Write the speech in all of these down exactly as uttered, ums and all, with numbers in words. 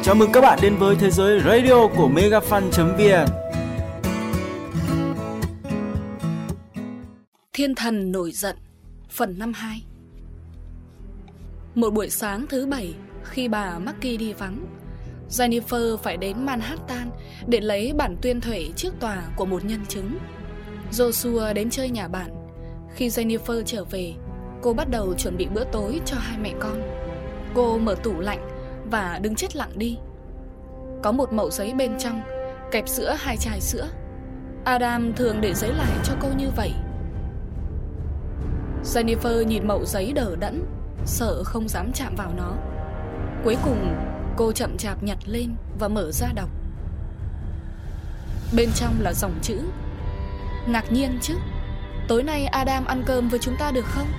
Chào mừng các bạn đến với thế giới radio của megafan chấm vn. Thiên thần nổi giận, phần năm hai. Một buổi sáng thứ bảy, khi bà Maggie đi vắng, Jennifer phải đến Manhattan để lấy bản tuyên thệ trước tòa của một nhân chứng. Joshua đến chơi nhà bạn. Khi Jennifer trở về, cô bắt đầu chuẩn bị bữa tối cho hai mẹ con. Cô mở tủ lạnh và đứng chết lặng đi. Có một mẩu giấy bên trong, kẹp giữa hai chai sữa. Adam thường để giấy lại cho cô như vậy. Jennifer nhìn mẩu giấy đờ đẫn, sợ không dám chạm vào nó. Cuối cùng cô chậm chạp nhặt lên và mở ra đọc. Bên trong là dòng chữ: ngạc nhiên chứ, tối nay Adam ăn cơm với chúng ta được không?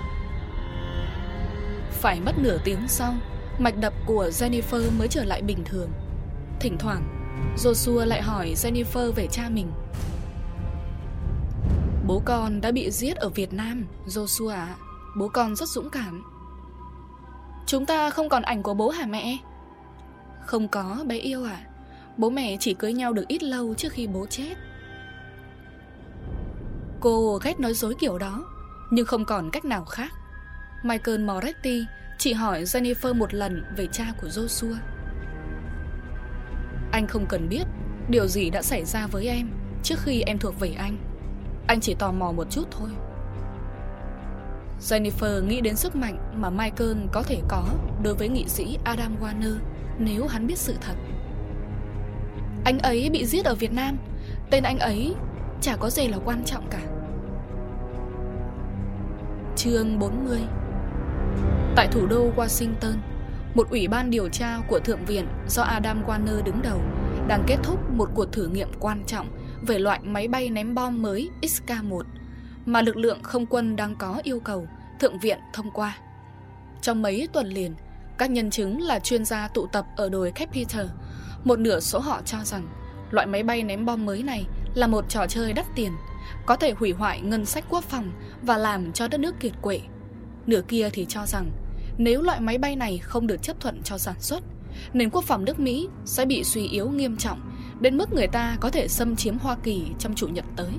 Phải mất nửa tiếng sau, mạch đập của Jennifer mới trở lại bình thường. Thỉnh thoảng Joshua lại hỏi Jennifer về cha mình. Bố con đã bị giết ở Việt Nam, Joshua ạ. Bố con rất dũng cảm. Chúng ta không còn ảnh của bố hả mẹ? Không có, bé yêu ạ. Bố mẹ chỉ cưới nhau được ít lâu trước khi bố chết. Cô ghét nói dối kiểu đó, nhưng không còn cách nào khác. Michael Moretti chỉ hỏi Jennifer một lần về cha của Joshua. Anh không cần biết điều gì đã xảy ra với em trước khi em thuộc về anh. Anh chỉ tò mò một chút thôi. Jennifer nghĩ đến sức mạnh mà Michael có thể có đối với nghị sĩ Adam Warner nếu hắn biết sự thật. Anh ấy bị giết ở Việt Nam. Tên anh ấy chả có gì là quan trọng cả. Chương bốn mươi. Tại thủ đô Washington, một ủy ban điều tra của Thượng viện do Adam Warner đứng đầu đang kết thúc một cuộc thử nghiệm quan trọng về loại máy bay ném bom mới X K một mà lực lượng không quân đang có yêu cầu Thượng viện thông qua. Trong mấy tuần liền, các nhân chứng là chuyên gia tụ tập ở đồi Capitol. Một nửa số họ cho rằng loại máy bay ném bom mới này là một trò chơi đắt tiền, có thể hủy hoại ngân sách quốc phòng và làm cho đất nước kiệt quệ. Nửa kia thì cho rằng nếu loại máy bay này không được chấp thuận cho sản xuất, nền quốc phòng nước Mỹ sẽ bị suy yếu nghiêm trọng đến mức người ta có thể xâm chiếm Hoa Kỳ trong chủ nhật tới.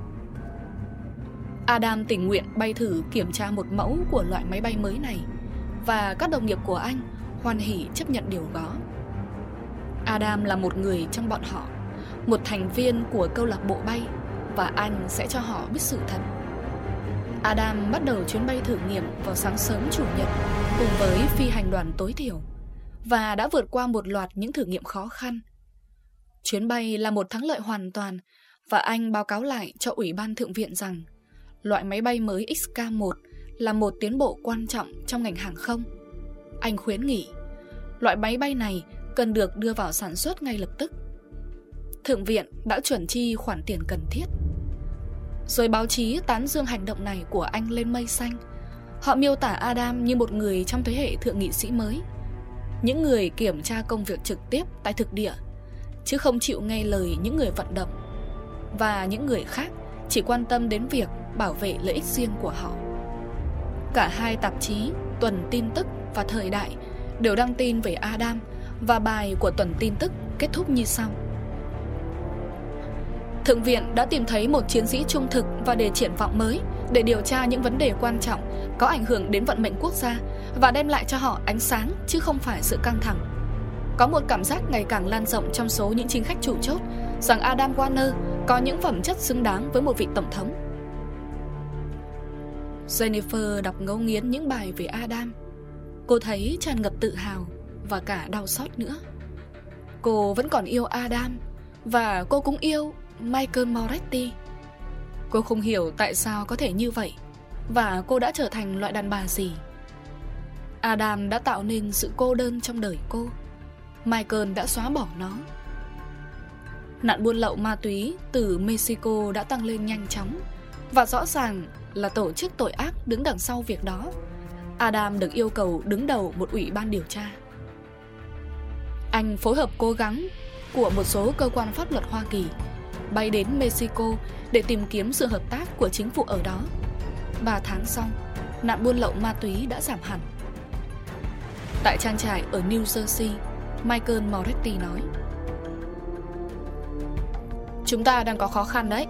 Adam tình nguyện bay thử kiểm tra một mẫu của loại máy bay mới này, và các đồng nghiệp của anh hoan hỉ chấp nhận điều đó. Adam là một người trong bọn họ, một thành viên của câu lạc bộ bay, và anh sẽ cho họ biết sự thật. Adam bắt đầu chuyến bay thử nghiệm vào sáng sớm chủ nhật cùng với phi hành đoàn tối thiểu, và đã vượt qua một loạt những thử nghiệm khó khăn. Chuyến bay là một thắng lợi hoàn toàn, và anh báo cáo lại cho Ủy ban Thượng viện rằng loại máy bay mới X K một là một tiến bộ quan trọng trong ngành hàng không. Anh khuyến nghị loại máy bay này cần được đưa vào sản xuất ngay lập tức. Thượng viện đã chuẩn chi khoản tiền cần thiết. Rồi báo chí tán dương hành động này của anh lên mây xanh. Họ miêu tả Adam như một người trong thế hệ thượng nghị sĩ mới, những người kiểm tra công việc trực tiếp tại thực địa, chứ không chịu nghe lời những người vận động, và những người khác chỉ quan tâm đến việc bảo vệ lợi ích riêng của họ. Cả hai tạp chí Tuần Tin Tức và Thời Đại đều đăng tin về Adam, và bài của Tuần Tin Tức kết thúc như sau: Thượng viện đã tìm thấy một chiến sĩ trung thực và đề triển vọng mới để điều tra những vấn đề quan trọng có ảnh hưởng đến vận mệnh quốc gia và đem lại cho họ ánh sáng chứ không phải sự căng thẳng. Có một cảm giác ngày càng lan rộng trong số những chính khách chủ chốt rằng Adam Warner có những phẩm chất xứng đáng với một vị tổng thống. Jennifer đọc ngấu nghiến những bài về Adam. Cô thấy tràn ngập tự hào và cả đau xót nữa. Cô vẫn còn yêu Adam, và cô cũng yêu Michael Moretti. Cô không hiểu tại sao có thể như vậy, và cô đã trở thành loại đàn bà gì. Adam đã tạo nên sự cô đơn trong đời cô. Michael đã xóa bỏ nó. Nạn buôn lậu ma túy từ Mexico đã tăng lên nhanh chóng, và rõ ràng là tổ chức tội ác đứng đằng sau việc đó. Adam được yêu cầu đứng đầu một ủy ban điều tra. Anh phối hợp cố gắng của một số cơ quan pháp luật Hoa Kỳ bay đến Mexico để tìm kiếm sự hợp tác của chính phủ ở đó. Ba tháng sau, nạn buôn lậu ma túy đã giảm hẳn. Tại trang trại ở New Jersey, Michael Moretti nói. Chúng ta đang có khó khăn đấy.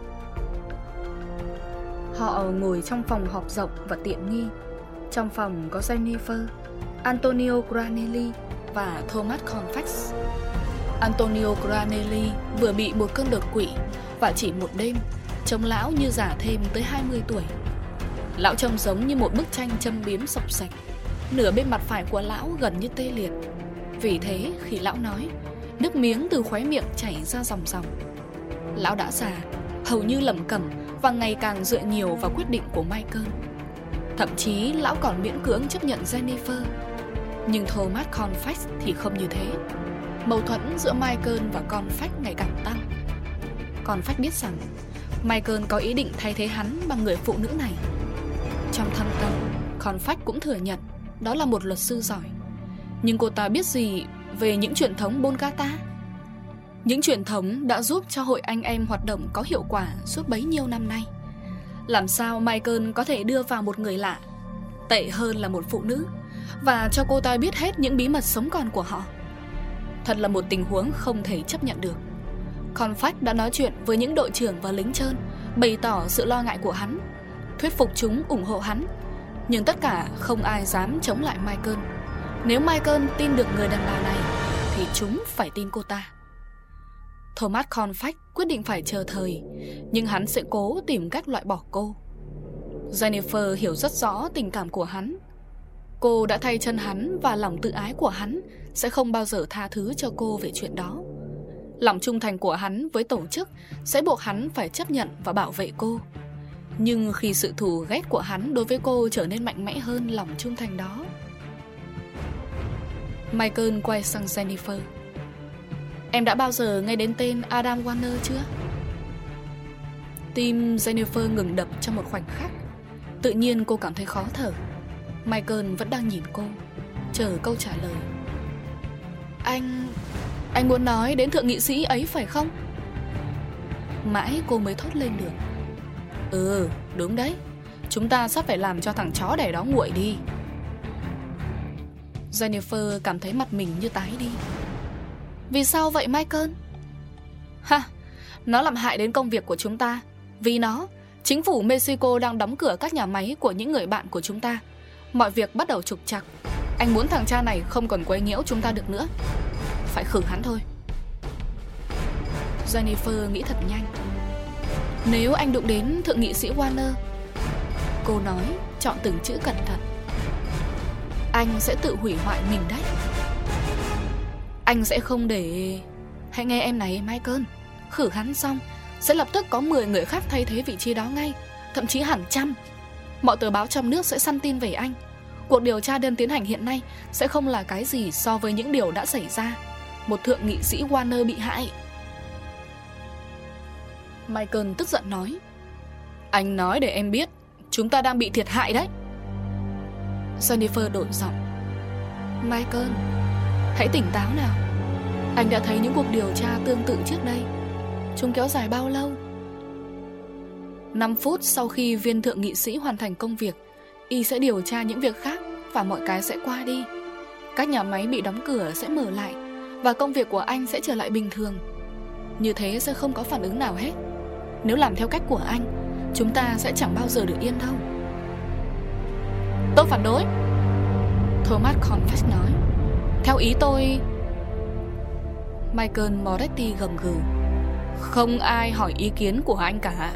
Họ ngồi trong phòng họp rộng và tiện nghi. Trong phòng có Jennifer, Antonio Granelli và Thomas Confax. Antonio Granelli vừa bị một cơn đột quỵ và chỉ một đêm trông lão như già thêm tới hai mươi tuổi. Lão trông giống như một bức tranh châm biếm sộc sạch. Nửa bên mặt phải của lão gần như tê liệt. Vì thế khi lão nói, nước miếng từ khóe miệng chảy ra ròng ròng. Lão đã già, hầu như lẩm cẩm và ngày càng dựa nhiều vào quyết định của Michael. Thậm chí lão còn miễn cưỡng chấp nhận Jennifer. Nhưng Thomas Confax thì không như thế. Mâu thuẫn giữa Michael và Confax ngày càng tăng. Confax biết rằng Michael có ý định thay thế hắn bằng người phụ nữ này. Trong thâm tâm, Confax cũng thừa nhận đó là một luật sư giỏi. Nhưng cô ta biết gì về những truyền thống Bongata? Những truyền thống đã giúp cho hội anh em hoạt động có hiệu quả suốt bấy nhiêu năm nay. Làm sao Michael có thể đưa vào một người lạ, tệ hơn là một phụ nữ, và cho cô ta biết hết những bí mật sống còn của họ? Thật là một tình huống không thể chấp nhận được. Confax đã nói chuyện với những đội trưởng và lính trơn, bày tỏ sự lo ngại của hắn, thuyết phục chúng ủng hộ hắn. Nhưng tất cả không ai dám chống lại Michael. Nếu Michael tin được người đàn bà này thì chúng phải tin cô ta. Thomas Confax quyết định phải chờ thời, nhưng hắn sẽ cố tìm cách loại bỏ cô. Jennifer hiểu rất rõ tình cảm của hắn. Cô đã thay chân hắn và lòng tự ái của hắn sẽ không bao giờ tha thứ cho cô về chuyện đó. Lòng trung thành của hắn với tổ chức sẽ buộc hắn phải chấp nhận và bảo vệ cô. Nhưng khi sự thù ghét của hắn đối với cô trở nên mạnh mẽ hơn lòng trung thành đó. Michael quay sang Jennifer. Em đã bao giờ nghe đến tên Adam Warner chưa? Tim Jennifer ngừng đập trong một khoảnh khắc. Tự nhiên cô cảm thấy khó thở. Michael vẫn đang nhìn cô, chờ câu trả lời. Anh... Anh muốn nói đến thượng nghị sĩ ấy phải không? Mãi cô mới thốt lên được. Ừ, đúng đấy. Chúng ta sắp phải làm cho thằng chó đẻ đó nguội đi. Jennifer cảm thấy mặt mình như tái đi. Vì sao vậy Michael? Ha, nó làm hại đến công việc của chúng ta. Vì nó, chính phủ Mexico đang đóng cửa các nhà máy của những người bạn của chúng ta. Mọi việc bắt đầu trục trặc. Anh muốn thằng cha này không còn quấy nhiễu chúng ta được nữa. Phải khử hắn thôi. Jennifer nghĩ thật nhanh. Nếu anh đụng đến thượng nghị sĩ Warner, cô nói chọn từng chữ cẩn thận, anh sẽ tự hủy hoại mình đấy. Anh sẽ không để... Hãy nghe em này Michael. Khử hắn xong sẽ lập tức có mười người khác thay thế vị trí đó ngay, thậm chí hàng trăm. Mọi tờ báo trong nước sẽ săn tin về anh. Cuộc điều tra đang tiến hành hiện nay sẽ không là cái gì so với những điều đã xảy ra. Một thượng nghị sĩ Warner bị hại. Michael tức giận nói. Anh nói để em biết chúng ta đang bị thiệt hại đấy. Jennifer đổi giọng. Michael, hãy tỉnh táo nào. Anh đã thấy những cuộc điều tra tương tự trước đây. Chúng kéo dài bao lâu? năm phút sau khi viên thượng nghị sĩ hoàn thành công việc, y sẽ điều tra những việc khác và mọi cái sẽ qua đi. Các nhà máy bị đóng cửa sẽ mở lại và công việc của anh sẽ trở lại bình thường. Như thế sẽ không có phản ứng nào hết. Nếu làm theo cách của anh, chúng ta sẽ chẳng bao giờ được yên đâu. Tôi phản đối, Thomas Confax nói. Theo ý tôi... Michael Moretti gầm gừ. Không ai hỏi ý kiến của anh cả.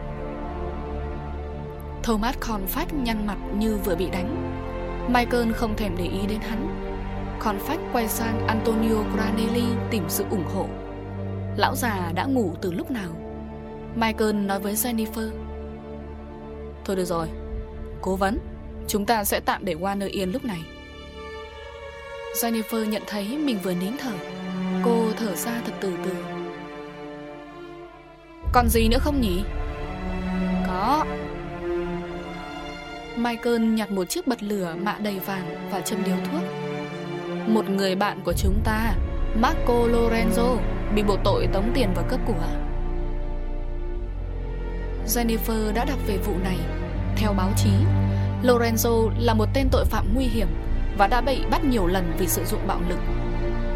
Thomas Confax nhăn mặt như vừa bị đánh. Michael không thèm để ý đến hắn. Confax quay sang Antonio Granelli tìm sự ủng hộ. Lão già đã ngủ từ lúc nào. Michael nói với Jennifer. Thôi được rồi, cố vấn, chúng ta sẽ tạm để Warner yên lúc này. Jennifer nhận thấy mình vừa nín thở. Cô thở ra thật từ từ. Còn gì nữa không nhỉ? Có. Michael nhặt một chiếc bật lửa mạ đầy vàng và châm điếu thuốc. Một người bạn của chúng ta, Marco Lorenzo, bị buộc tội tống tiền và cướp của. Jennifer đã đọc về vụ này. Theo báo chí, Lorenzo là một tên tội phạm nguy hiểm và đã bị bắt nhiều lần vì sử dụng bạo lực.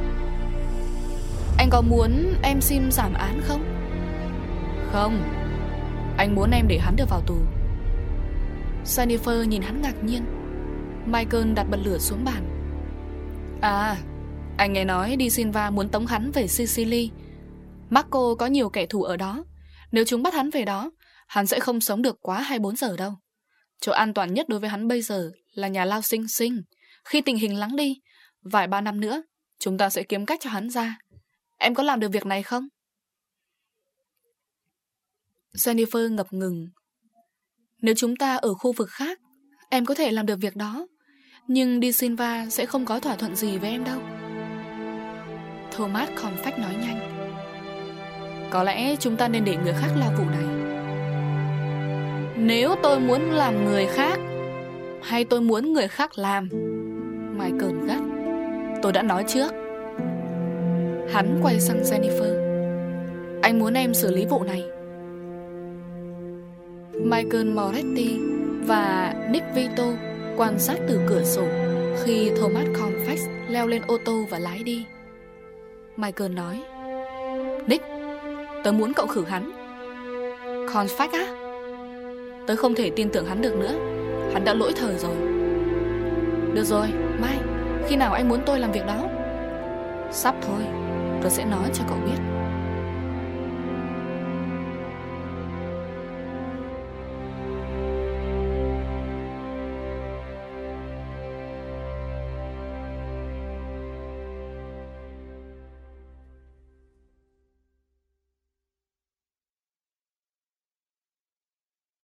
Anh có muốn em xin giảm án không? Không, anh muốn em để hắn được vào tù. Jennifer nhìn hắn ngạc nhiên. Michael đặt bật lửa xuống bàn. À, anh nghe nói Di Silva muốn tống hắn về Sicily. Marco có nhiều kẻ thù ở đó. Nếu chúng bắt hắn về đó, hắn sẽ không sống được quá hai mươi bốn giờ đâu. Chỗ an toàn nhất đối với hắn bây giờ là nhà lao Sing Sing. Khi tình hình lắng đi, vài ba năm nữa, chúng ta sẽ kiếm cách cho hắn ra. Em có làm được việc này không? Jennifer ngập ngừng. Nếu chúng ta ở khu vực khác, em có thể làm được việc đó. Nhưng Di Silva sẽ không có thỏa thuận gì với em đâu. Thomas Comfort nói nhanh. Có lẽ chúng ta nên để người khác lo vụ này. Nếu tôi muốn làm người khác, hay tôi muốn người khác làm? Michael gắt. Tôi đã nói trước. Hắn quay sang Jennifer. Anh muốn em xử lý vụ này. Michael Moretti và Nick Vito quan sát từ cửa sổ khi Thomas Comfort leo lên ô tô và lái đi. Michael nói, Nick, tớ muốn cậu khử hắn. Comfort á? Tớ không thể tin tưởng hắn được nữa. Hắn đã lỗi thời rồi. Được rồi, Mike, khi nào anh muốn tôi làm việc đó? Sắp thôi, tớ sẽ nói cho cậu biết.